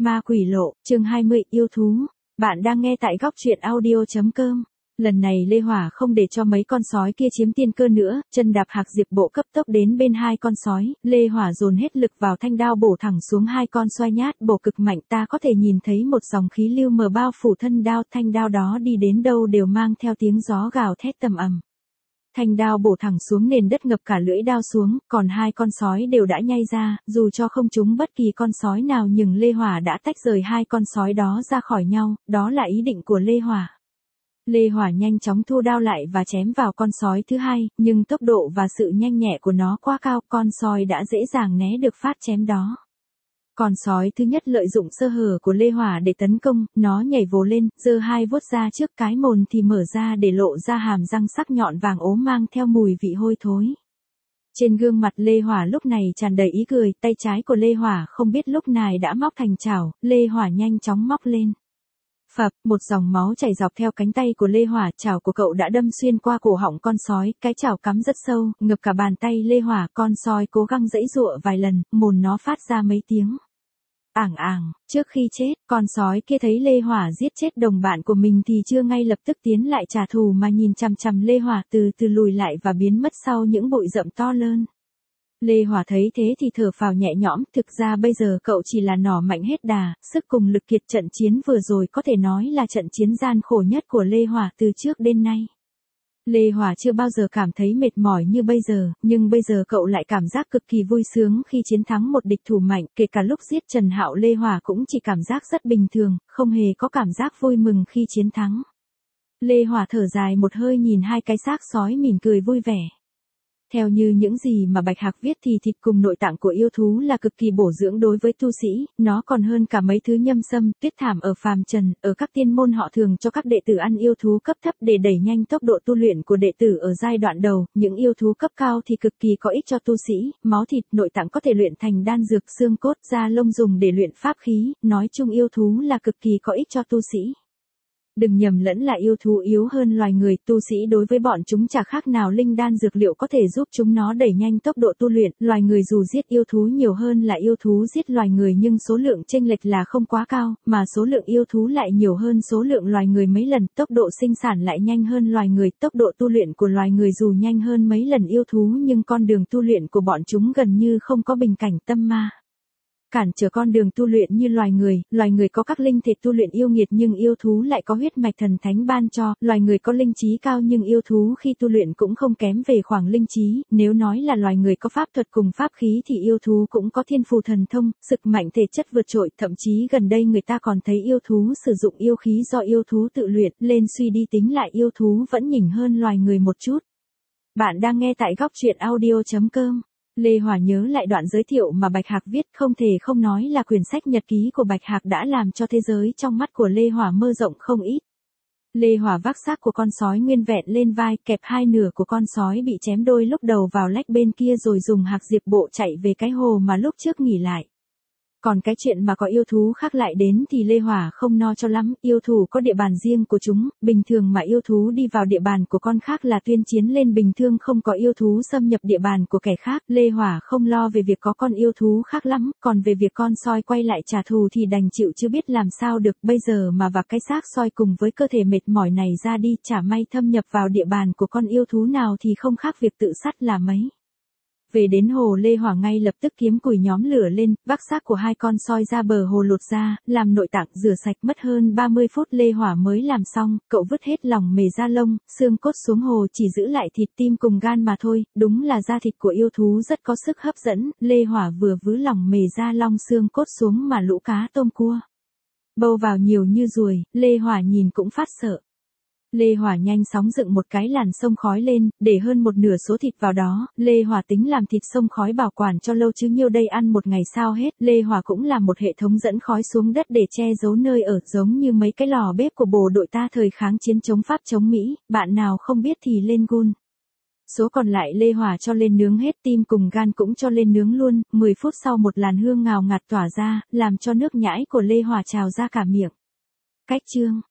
Ma quỷ lộ, chương 20, yêu thú. Bạn đang nghe tại góc truyện audio.com. Lần này Lê Hỏa không để cho mấy con sói kia chiếm tiên cơ nữa, chân đạp Hạc Diệp bộ cấp tốc đến bên hai con sói, Lê Hỏa dồn hết lực vào thanh đao bổ thẳng xuống hai con xoay nhát, bổ cực mạnh, ta có thể nhìn thấy một dòng khí lưu mờ bao phủ thân đao, thanh đao đó đi đến đâu đều mang theo tiếng gió gào thét tầm ầm. Thanh đao bổ thẳng xuống nền đất, ngập cả lưỡi đao xuống, còn hai con sói đều đã nhai ra, dù cho không trúng bất kỳ con sói nào nhưng Lê Hỏa đã tách rời hai con sói đó ra khỏi nhau, đó là ý định của Lê Hỏa. Lê Hỏa nhanh chóng thu đao lại và chém vào con sói thứ hai, nhưng tốc độ và sự nhanh nhẹ của nó quá cao, con sói đã dễ dàng né được phát chém đó. Con sói thứ nhất lợi dụng sơ hở của Lê Hỏa để tấn công, nó nhảy vồ lên, giơ hai vuốt ra trước, cái mồm thì mở ra để lộ ra hàm răng sắc nhọn vàng ốm mang theo mùi vị hôi thối. Trên gương mặt Lê Hỏa lúc này tràn đầy ý cười, tay trái của Lê Hỏa không biết lúc này đã móc thành chảo, Lê Hỏa nhanh chóng móc lên. Phập, một dòng máu chảy dọc theo cánh tay của Lê Hỏa, chảo của cậu đã đâm xuyên qua cổ họng con sói, cái chảo cắm rất sâu, ngập cả bàn tay Lê Hỏa, con sói cố gắng giãy giụa vài lần, mồm nó phát ra mấy tiếng ảng ảng. Trước khi chết, con sói kia thấy Lê Hỏa giết chết đồng bạn của mình thì chưa ngay lập tức tiến lại trả thù mà nhìn chằm chằm Lê Hỏa, từ từ lùi lại và biến mất sau những bụi rậm to lớn. Lê Hỏa thấy thế thì thở phào nhẹ nhõm, thực ra bây giờ cậu chỉ là nỏ mạnh hết đà, sức cùng lực kiệt, trận chiến vừa rồi có thể nói là trận chiến gian khổ nhất của Lê Hỏa từ trước đến nay. Lê Hỏa chưa bao giờ cảm thấy mệt mỏi như bây giờ, nhưng bây giờ cậu lại cảm giác cực kỳ vui sướng khi chiến thắng một địch thủ mạnh, kể cả lúc giết Trần Hạo Lê Hỏa cũng chỉ cảm giác rất bình thường, không hề có cảm giác vui mừng khi chiến thắng. Lê Hỏa thở dài một hơi nhìn hai cái xác sói mỉm cười vui vẻ. Theo như những gì mà Bạch Hạc viết thì thịt cùng nội tạng của yêu thú là cực kỳ bổ dưỡng đối với tu sĩ, nó còn hơn cả mấy thứ nhâm sâm, tuyết thảm ở phàm trần, ở các tiên môn họ thường cho các đệ tử ăn yêu thú cấp thấp để đẩy nhanh tốc độ tu luyện của đệ tử ở giai đoạn đầu, những yêu thú cấp cao thì cực kỳ có ích cho tu sĩ, máu thịt, nội tạng có thể luyện thành đan dược, xương cốt, da lông dùng để luyện pháp khí, nói chung yêu thú là cực kỳ có ích cho tu sĩ. Đừng nhầm lẫn là yêu thú yếu hơn loài người, tu sĩ đối với bọn chúng chả khác nào linh đan dược liệu có thể giúp chúng nó đẩy nhanh tốc độ tu luyện, loài người dù giết yêu thú nhiều hơn là yêu thú giết loài người nhưng số lượng chênh lệch là không quá cao, mà số lượng yêu thú lại nhiều hơn số lượng loài người mấy lần, tốc độ sinh sản lại nhanh hơn loài người, tốc độ tu luyện của loài người dù nhanh hơn mấy lần yêu thú nhưng con đường tu luyện của bọn chúng gần như không có bình cảnh tâm ma cản trở con đường tu luyện như loài người có các linh thể tu luyện yêu nghiệt nhưng yêu thú lại có huyết mạch thần thánh ban cho, loài người có linh trí cao nhưng yêu thú khi tu luyện cũng không kém về khoảng linh trí, nếu nói là loài người có pháp thuật cùng pháp khí thì yêu thú cũng có thiên phù thần thông, sức mạnh thể chất vượt trội, thậm chí gần đây người ta còn thấy yêu thú sử dụng yêu khí do yêu thú tự luyện, lên suy đi tính lại yêu thú vẫn nhỉnh hơn loài người một chút. Bạn đang nghe tại góc truyện audio.com. Lê Hỏa nhớ lại đoạn giới thiệu mà Bạch Hạc viết, không thể không nói là quyển sách nhật ký của Bạch Hạc đã làm cho thế giới trong mắt của Lê Hỏa mơ rộng không ít. Lê Hỏa vác xác của con sói nguyên vẹn lên vai, kẹp hai nửa của con sói bị chém đôi lúc đầu vào lách bên kia rồi dùng Hạc Diệp bộ chạy về cái hồ mà lúc trước nghỉ lại. Còn cái chuyện mà có yêu thú khác lại đến thì Lê Hỏa không no cho lắm, yêu thú có địa bàn riêng của chúng, bình thường mà yêu thú đi vào địa bàn của con khác là tuyên chiến lên, bình thường không có yêu thú xâm nhập địa bàn của kẻ khác, Lê Hỏa không lo về việc có con yêu thú khác lắm, còn về việc con sói quay lại trả thù thì đành chịu chưa biết làm sao được, bây giờ mà vạc cái xác sói cùng với cơ thể mệt mỏi này ra đi, chả may thâm nhập vào địa bàn của con yêu thú nào thì không khác việc tự sát là mấy. Về đến hồ, Lê Hỏa ngay lập tức kiếm củi nhóm lửa lên, vác xác của hai con sói ra bờ hồ lột ra, làm nội tạng, rửa sạch, mất hơn 30 phút Lê Hỏa mới làm xong, cậu vứt hết lòng mề da lông, xương cốt xuống hồ, chỉ giữ lại thịt, tim cùng gan mà thôi, đúng là da thịt của yêu thú rất có sức hấp dẫn, Lê Hỏa vừa vứ lòng mề da long xương cốt xuống mà lũ cá tôm cua bâu vào nhiều như ruồi, Lê Hỏa nhìn cũng phát sợ. Lê Hỏa nhanh chóng dựng một cái làn sông khói lên, để hơn một nửa số thịt vào đó, Lê Hỏa tính làm thịt sông khói bảo quản cho lâu chứ nhiêu đây ăn một ngày sao hết, Lê Hỏa cũng làm một hệ thống dẫn khói xuống đất để che giấu nơi ở, giống như mấy cái lò bếp của bộ đội ta thời kháng chiến chống Pháp chống Mỹ, bạn nào không biết thì lên gun. Số còn lại Lê Hỏa cho lên nướng hết, tim cùng gan cũng cho lên nướng luôn, 10 phút sau một làn hương ngào ngạt tỏa ra, làm cho nước nhãi của Lê Hỏa trào ra cả miệng. Cách chương